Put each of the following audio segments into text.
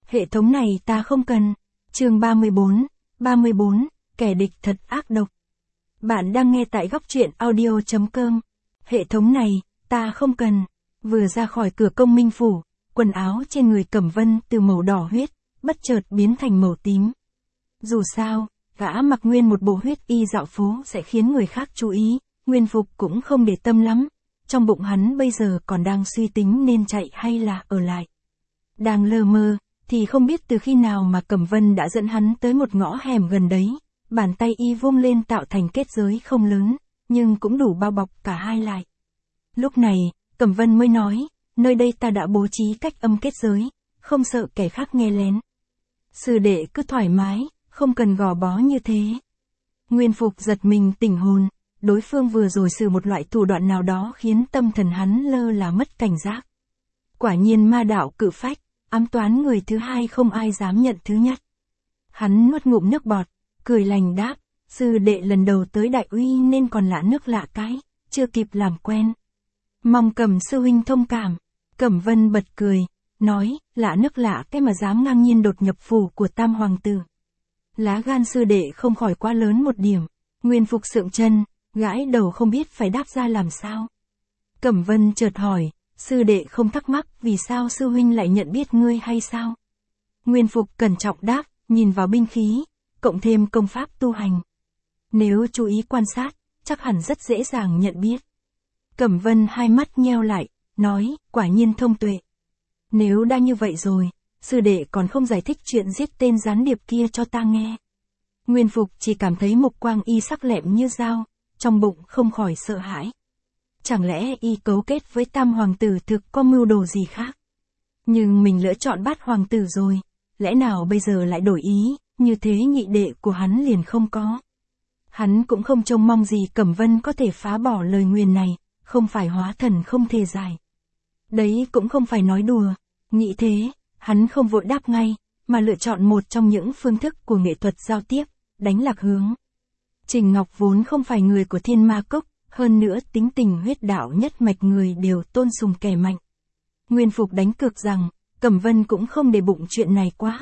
Hệ thống này ta không cần. Chương 34, kẻ địch thật ác độc. Bạn đang nghe tại góc truyện audio.com. Hệ thống này, ta không cần. Vừa ra khỏi cửa công minh phủ, quần áo trên người Cẩm Vân từ màu đỏ huyết, bất chợt biến thành màu tím. Dù sao, gã mặc nguyên một bộ huyết y dạo phố sẽ khiến người khác chú ý, Nguyên Phục cũng không để tâm lắm. Trong bụng hắn bây giờ còn đang suy tính nên chạy hay là ở lại. Đang lơ mơ, thì không biết từ khi nào mà Cẩm Vân đã dẫn hắn tới một ngõ hẻm gần đấy, bàn tay y vung lên tạo thành kết giới không lớn, nhưng cũng đủ bao bọc cả hai lại. Lúc này, Cẩm Vân mới nói, nơi đây ta đã bố trí cách âm kết giới, không sợ kẻ khác nghe lén. Sư đệ cứ thoải mái, không cần gò bó như thế. Nguyên Phục giật mình tỉnh hồn, đối phương vừa rồi sử một loại thủ đoạn nào đó khiến tâm thần hắn lơ là mất cảnh giác. Quả nhiên ma đạo cự phách, ám toán người thứ hai không ai dám nhận thứ nhất. Hắn nuốt ngụm nước bọt, cười lành đáp, sư đệ lần đầu tới Đại Uy nên còn lạ nước lạ cái, chưa kịp làm quen. Mong Cẩm sư huynh thông cảm. Cẩm Vân bật cười, nói, lạ nước lạ cái mà dám ngang nhiên đột nhập phủ của Tam Hoàng tử. Lá gan sư đệ không khỏi quá lớn một điểm. Nguyên Phục sượng chân, gãi đầu không biết phải đáp ra làm sao. Cẩm Vân chợt hỏi, sư đệ không thắc mắc vì sao sư huynh lại nhận biết ngươi hay sao? Nguyên Phục cẩn trọng đáp, nhìn vào binh khí, cộng thêm công pháp tu hành. Nếu chú ý quan sát, chắc hẳn rất dễ dàng nhận biết. Cẩm Vân hai mắt nheo lại, nói, quả nhiên thông tuệ. Nếu đã như vậy rồi, sư đệ còn không giải thích chuyện giết tên gián điệp kia cho ta nghe. Nguyên Phục chỉ cảm thấy mục quang y sắc lẹm như dao, trong bụng không khỏi sợ hãi. Chẳng lẽ y cấu kết với Tam Hoàng tử thực có mưu đồ gì khác? Nhưng mình lỡ chọn Bát Hoàng tử rồi, lẽ nào bây giờ lại đổi ý, như thế nhị đệ của hắn liền không có. Hắn cũng không trông mong gì Cẩm Vân có thể phá bỏ lời nguyền này, không phải hóa thần không thể giải. Đấy cũng không phải nói đùa, nghĩ thế, hắn không vội đáp ngay, mà lựa chọn một trong những phương thức của nghệ thuật giao tiếp, đánh lạc hướng. Trình Ngọc vốn không phải người của Thiên Ma Cốc, hơn nữa tính tình huyết đạo nhất mạch người đều tôn sùng kẻ mạnh. Nguyên Phục đánh cược rằng, Cẩm Vân cũng không để bụng chuyện này quá.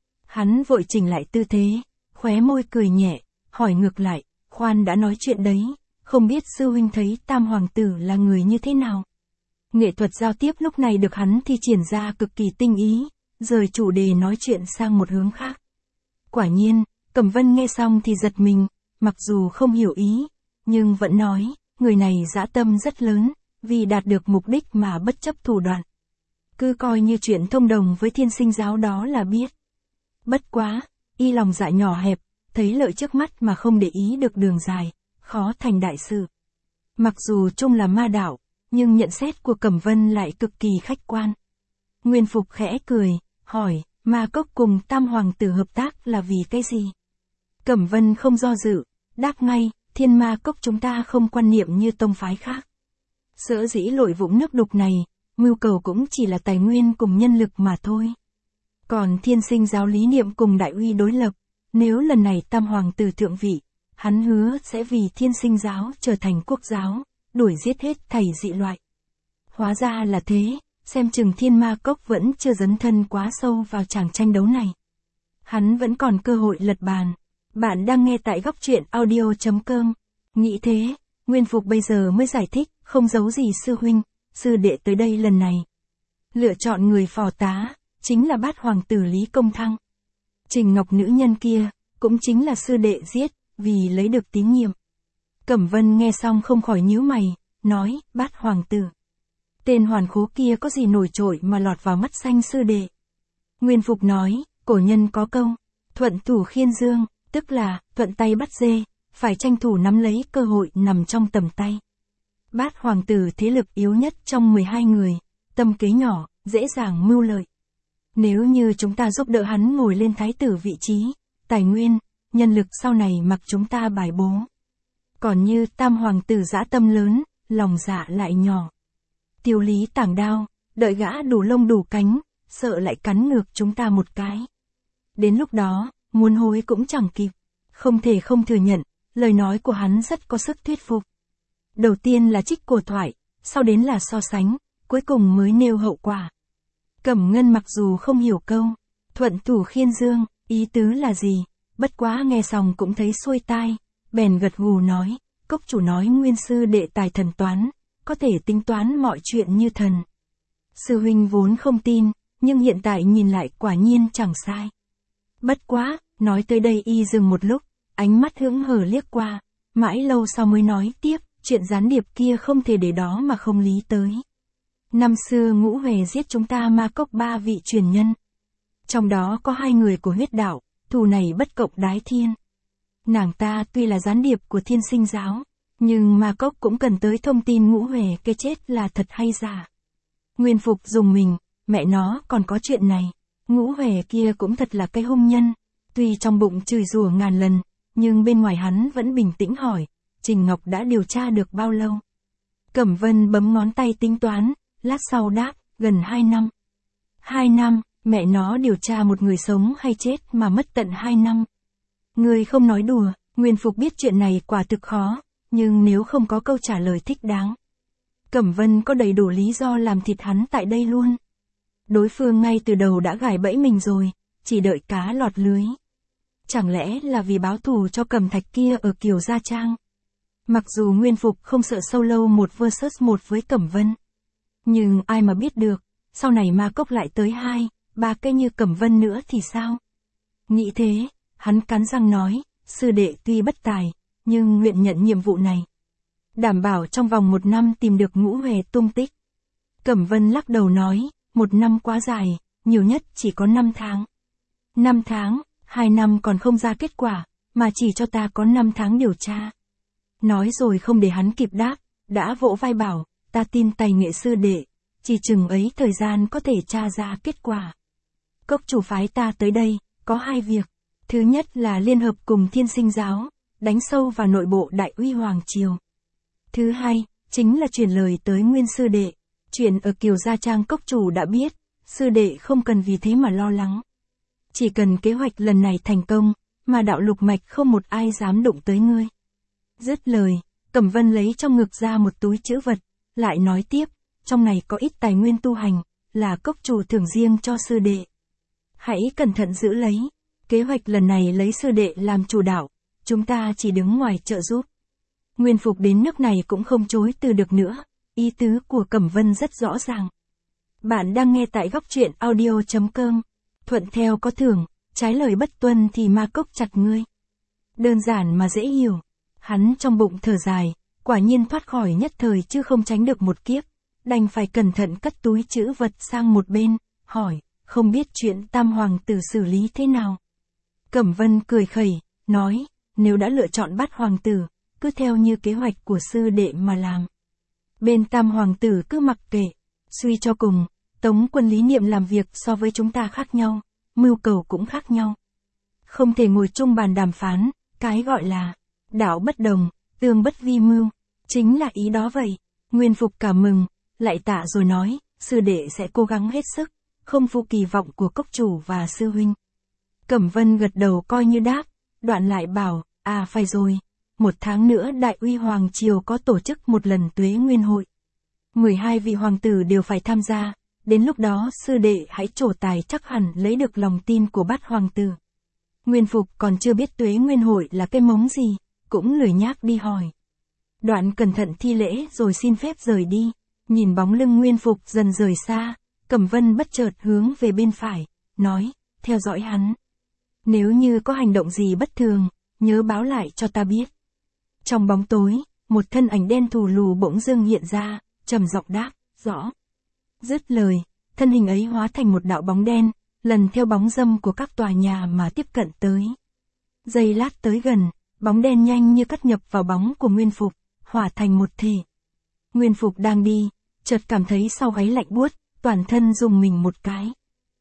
Hắn vội chỉnh lại tư thế, khóe môi cười nhẹ, hỏi ngược lại, khoan đã nói chuyện đấy, không biết sư huynh thấy Tam Hoàng tử là người như thế nào? Nghệ thuật giao tiếp lúc này được hắn thi triển ra cực kỳ tinh ý, rời chủ đề nói chuyện sang một hướng khác. Quả nhiên, Cẩm Vân nghe xong thì giật mình, mặc dù không hiểu ý, nhưng vẫn nói, người này dã tâm rất lớn, vì đạt được mục đích mà bất chấp thủ đoạn. Cứ coi như chuyện thông đồng với Thiên Sinh giáo đó là biết. Bất quá, y lòng dạ nhỏ hẹp, thấy lợi trước mắt mà không để ý được đường dài, khó thành đại sự. Mặc dù chung là ma đạo, nhưng nhận xét của Cẩm Vân lại cực kỳ khách quan. Nguyên Phục khẽ cười, hỏi, Ma Cốc cùng Tam Hoàng tử hợp tác là vì cái gì? Cẩm Vân không do dự, đáp ngay, Thiên Ma Cốc chúng ta không quan niệm như tông phái khác. Sở dĩ lội vũng nước đục này, mưu cầu cũng chỉ là tài nguyên cùng nhân lực mà thôi. Còn Thiên Sinh giáo lý niệm cùng Đại Uy đối lập, nếu lần này Tam Hoàng tử thượng vị, hắn hứa sẽ vì Thiên Sinh giáo trở thành quốc giáo, đuổi giết hết thảy dị loại. Hóa ra là thế, xem chừng Thiên Ma Cốc vẫn chưa dấn thân quá sâu vào tràng tranh đấu này. Hắn vẫn còn cơ hội lật bàn. Bạn đang nghe tại góc truyện audio.com. Nghĩ thế, Nguyên Phục bây giờ mới giải thích, không giấu gì sư huynh, sư đệ tới đây lần này. Lựa chọn người phò tá, chính là Bát Hoàng tử Lý Công Thăng. Trình Ngọc nữ nhân kia, cũng chính là sư đệ giết, vì lấy được tín nhiệm. Cẩm Vân nghe xong không khỏi nhíu mày, nói, Bát Hoàng tử. Tên hoàn khố kia có gì nổi trội mà lọt vào mắt xanh sư đệ. Nguyên Phục nói, cổ nhân có câu, thuận thủ khiên dương, tức là, thuận tay bắt dê, phải tranh thủ nắm lấy cơ hội nằm trong tầm tay. Bát Hoàng tử thế lực yếu nhất trong 12 người, tâm kế nhỏ, dễ dàng mưu lợi. Nếu như chúng ta giúp đỡ hắn ngồi lên thái tử vị trí, tài nguyên, nhân lực sau này mặc chúng ta bài bố. Còn như Tam Hoàng tử dã tâm lớn, lòng dạ lại nhỏ. Tiêu Lý tảng đao, đợi gã đủ lông đủ cánh, sợ lại cắn ngược chúng ta một cái. Đến lúc đó, muốn hối cũng chẳng kịp. Không thể không thừa nhận, lời nói của hắn rất có sức thuyết phục. Đầu tiên là trích cổ thoại, sau đến là so sánh, cuối cùng mới nêu hậu quả. Cẩm Ngân mặc dù không hiểu câu, Thuận thủ khiên dương, ý tứ là gì? Bất quá nghe xong cũng thấy xuôi tai, bèn gật gù nói, cốc chủ nói nguyên sư đệ tài thần toán, có thể tính toán mọi chuyện như thần. Sư huynh vốn không tin, nhưng hiện tại nhìn lại quả nhiên chẳng sai. Bất quá, nói tới đây y dừng một lúc, ánh mắt hững hờ liếc qua, mãi lâu sau mới nói tiếp, chuyện gián điệp kia không thể để đó mà không lý tới. Năm xưa Ngũ Huệ giết chúng ta Ma Cốc 3 vị truyền nhân. Trong đó có 2 người của huyết đạo, thù này bất cộng đái thiên. Nàng ta tuy là gián điệp của Thiên Sinh giáo, nhưng Ma Cốc cũng cần tới thông tin Ngũ Huệ cái chết là thật hay giả. Nguyên Phục dùng mình, mẹ nó còn có chuyện này. Ngũ Huệ kia cũng thật là cái hung nhân, tuy trong bụng chửi rủa ngàn lần, nhưng bên ngoài hắn vẫn bình tĩnh hỏi, Trình Ngọc đã điều tra được bao lâu? Cẩm Vân bấm ngón tay tính toán, lát sau đáp, gần 2 năm. 2 năm, mẹ nó điều tra một người sống hay chết mà mất tận 2 năm. Người không nói đùa, Nguyên Phục biết chuyện này quả thực khó, nhưng nếu không có câu trả lời thích đáng. Cẩm Vân có đầy đủ lý do làm thịt hắn tại đây luôn. Đối phương ngay từ đầu đã gài bẫy mình rồi, chỉ đợi cá lọt lưới. Chẳng lẽ là vì báo thù cho Cẩm Thạch kia ở Kiều Gia Trang? Mặc dù Nguyên Phục không sợ solo 1 vs 1 với Cẩm Vân. Nhưng ai mà biết được, sau này Ma Cốc lại tới 2, 3 cái như Cẩm Vân nữa thì sao? Nghĩ thế, hắn cắn răng nói, sư đệ tuy bất tài, nhưng nguyện nhận nhiệm vụ này. Đảm bảo trong vòng 1 năm tìm được Ngũ Huệ tung tích. Cẩm Vân lắc đầu nói, 1 năm quá dài, nhiều nhất chỉ có 5 tháng. 5 tháng, 2 năm còn không ra kết quả, mà chỉ cho ta có 5 tháng điều tra. Nói rồi không để hắn kịp đáp, đã vỗ vai bảo, ta tin tài nghệ sư đệ, chỉ chừng ấy thời gian có thể tra ra kết quả. Cốc chủ phái ta tới đây, có 2 việc. Thứ nhất là liên hợp cùng Thiên Sinh giáo, đánh sâu vào nội bộ Đại Uy Hoàng Triều. Thứ hai, chính là truyền lời tới Nguyên sư đệ. Chuyện ở Kiều Gia Trang cốc chủ đã biết, sư đệ không cần vì thế mà lo lắng. Chỉ cần kế hoạch lần này thành công, mà đạo lục mạch không một ai dám đụng tới ngươi. Dứt lời, Cẩm Vân lấy trong ngực ra một túi trữ vật, lại nói tiếp, trong này có ít tài nguyên tu hành, là cốc chủ thưởng riêng cho sư đệ. Hãy cẩn thận giữ lấy, kế hoạch lần này lấy sư đệ làm chủ đạo, chúng ta chỉ đứng ngoài trợ giúp. Nguyên Phục đến nước này cũng không chối từ được nữa, ý tứ của Cẩm Vân rất rõ ràng. Bạn đang nghe tại góc truyện audio.com, thuận theo có thưởng, trái lời bất tuân thì Ma Cốc chặt ngươi. Đơn giản mà dễ hiểu, hắn trong bụng thở dài, quả nhiên thoát khỏi nhất thời chứ không tránh được một kiếp, đành phải cẩn thận cất túi trữ vật sang một bên, hỏi, không biết chuyện Tam Hoàng tử xử lý thế nào. Cẩm Vân cười khẩy, nói, nếu đã lựa chọn bắt Hoàng tử, cứ theo như kế hoạch của sư đệ mà làm. Bên Tam Hoàng tử cứ mặc kệ, suy cho cùng, Tống quân lý niệm làm việc so với chúng ta khác nhau, mưu cầu cũng khác nhau. Không thể ngồi chung bàn đàm phán, cái gọi là đạo bất đồng, tương bất vi mưu, chính là ý đó vậy. Nguyên Phục cảm mừng, lại tạ rồi nói, sư đệ sẽ cố gắng hết sức, không phụ kỳ vọng của cốc chủ và sư huynh. Cẩm Vân gật đầu coi như đáp, đoạn lại bảo, phải rồi, 1 tháng nữa Đại Uy Hoàng Triều có tổ chức một lần Tuế Nguyên hội. 12 vị hoàng tử đều phải tham gia, đến lúc đó sư đệ hãy trổ tài chắc hẳn lấy được lòng tin của bát hoàng tử. Nguyên Phục còn chưa biết Tuế Nguyên hội là cái mống gì, cũng lười nhác đi hỏi. Đoạn cẩn thận thi lễ rồi xin phép rời đi, nhìn bóng lưng Nguyên Phục dần rời xa, Cẩm Vân bất chợt hướng về bên phải, nói, theo dõi hắn. Nếu như có hành động gì bất thường, nhớ báo lại cho ta biết. Trong bóng tối, một thân ảnh đen thù lù bỗng dưng hiện ra, trầm giọng đáp, rõ. Dứt lời, thân hình ấy hóa thành một đạo bóng đen, lần theo bóng dâm của các tòa nhà mà tiếp cận tới. Giây lát tới gần, bóng đen nhanh như cắt nhập vào bóng của Nguyên Phục, hòa thành một thể. Nguyên Phục đang đi, chợt cảm thấy sau gáy lạnh buốt, toàn thân rùng mình một cái.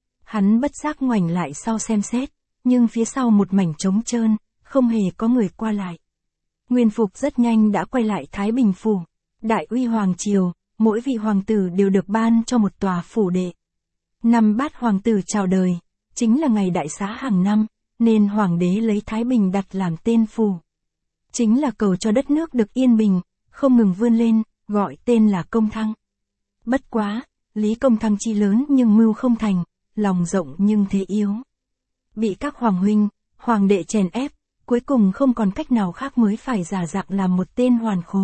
Hắn bất giác ngoảnh lại sau xem xét, nhưng phía sau một mảnh trống trơn, không hề có người qua lại. Nguyên Phục rất nhanh đã quay lại Thái Bình Phủ. Đại Uy Hoàng Triều, mỗi vị hoàng tử đều được ban cho một tòa phủ đệ. Năm bát hoàng tử chào đời, chính là ngày đại xá hàng năm, nên hoàng đế lấy Thái Bình đặt làm tên phủ. Chính là cầu cho đất nước được yên bình, không ngừng vươn lên, gọi tên là Công Thăng. Bất quá, Lý Công Thăng chi lớn nhưng mưu không thành, lòng rộng nhưng thế yếu. Bị các hoàng huynh, hoàng đệ chèn ép, cuối cùng không còn cách nào khác mới phải giả dạng làm một tên hoàn khố.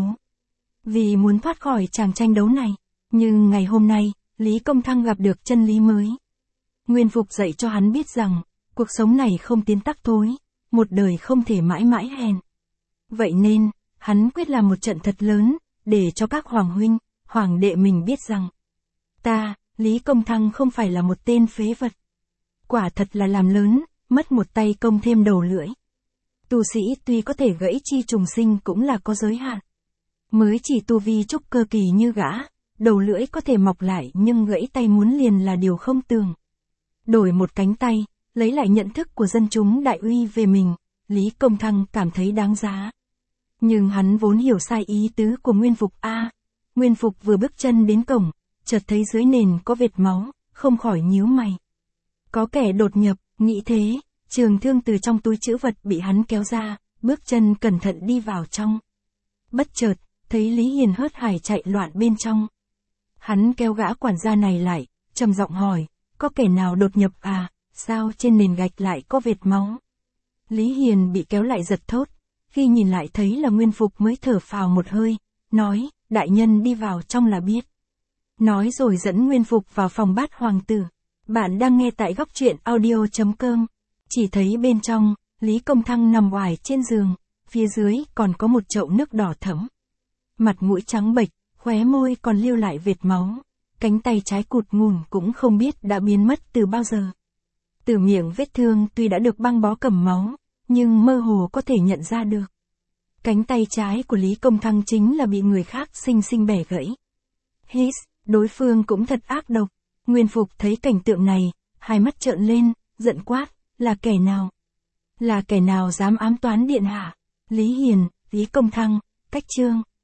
Vì muốn thoát khỏi tràng tranh đấu này, nhưng ngày hôm nay, Lý Công Thăng gặp được chân lý mới. Nguyên Phục dạy cho hắn biết rằng, cuộc sống này không tiến tắc thối, một đời không thể mãi mãi hèn. Vậy nên, hắn quyết làm một trận thật lớn, để cho các hoàng huynh, hoàng đệ mình biết rằng, ta, Lý Công Thăng không phải là một tên phế vật. Quả thật là làm lớn, mất một tay công thêm đầu lưỡi. Tu sĩ tuy có thể gãy chi trùng sinh cũng là có giới hạn. Mới chỉ tu vi trúc cơ kỳ như gã, đầu lưỡi có thể mọc lại nhưng gãy tay muốn liền là điều không tưởng. Đổi một cánh tay, lấy lại nhận thức của dân chúng đại uy về mình, Lý Công Thăng cảm thấy đáng giá. Nhưng hắn vốn hiểu sai ý tứ của Nguyên Phục a. Nguyên Phục vừa bước chân đến cổng, chợt thấy dưới nền có vệt máu, không khỏi nhíu mày. Có kẻ đột nhập, nghĩ thế, trường thương từ trong túi trữ vật bị hắn kéo ra, bước chân cẩn thận đi vào trong. Bất chợt, thấy Lý Hiền hớt hải chạy loạn bên trong. Hắn kéo gã quản gia này lại, trầm giọng hỏi, có kẻ nào đột nhập à, sao trên nền gạch lại có vệt máu? Lý Hiền bị kéo lại giật thốt, khi nhìn lại thấy là Nguyên Phục mới thở phào một hơi, nói, đại nhân đi vào trong là biết. Nói rồi dẫn Nguyên Phục vào phòng Bát Hoàng tử. Bạn đang nghe tại góc truyện audio.com. Chỉ thấy bên trong, Lý Công Thăng nằm oải trên giường, phía dưới còn có một chậu nước đỏ thẫm. Mặt mũi trắng bệch, khóe môi còn lưu lại vệt máu, cánh tay trái cụt ngủn cũng không biết đã biến mất từ bao giờ. Từ miệng vết thương tuy đã được băng bó cầm máu, nhưng mơ hồ có thể nhận ra được. Cánh tay trái của Lý Công Thăng chính là bị người khác xinh xinh bẻ gãy. Hít, đối phương cũng thật ác độc. Nguyên Phục thấy cảnh tượng này, hai mắt trợn lên, giận quát, là kẻ nào? Là kẻ nào dám ám toán điện hạ? Lý Hiền, Lý Công Thăng, cách chương.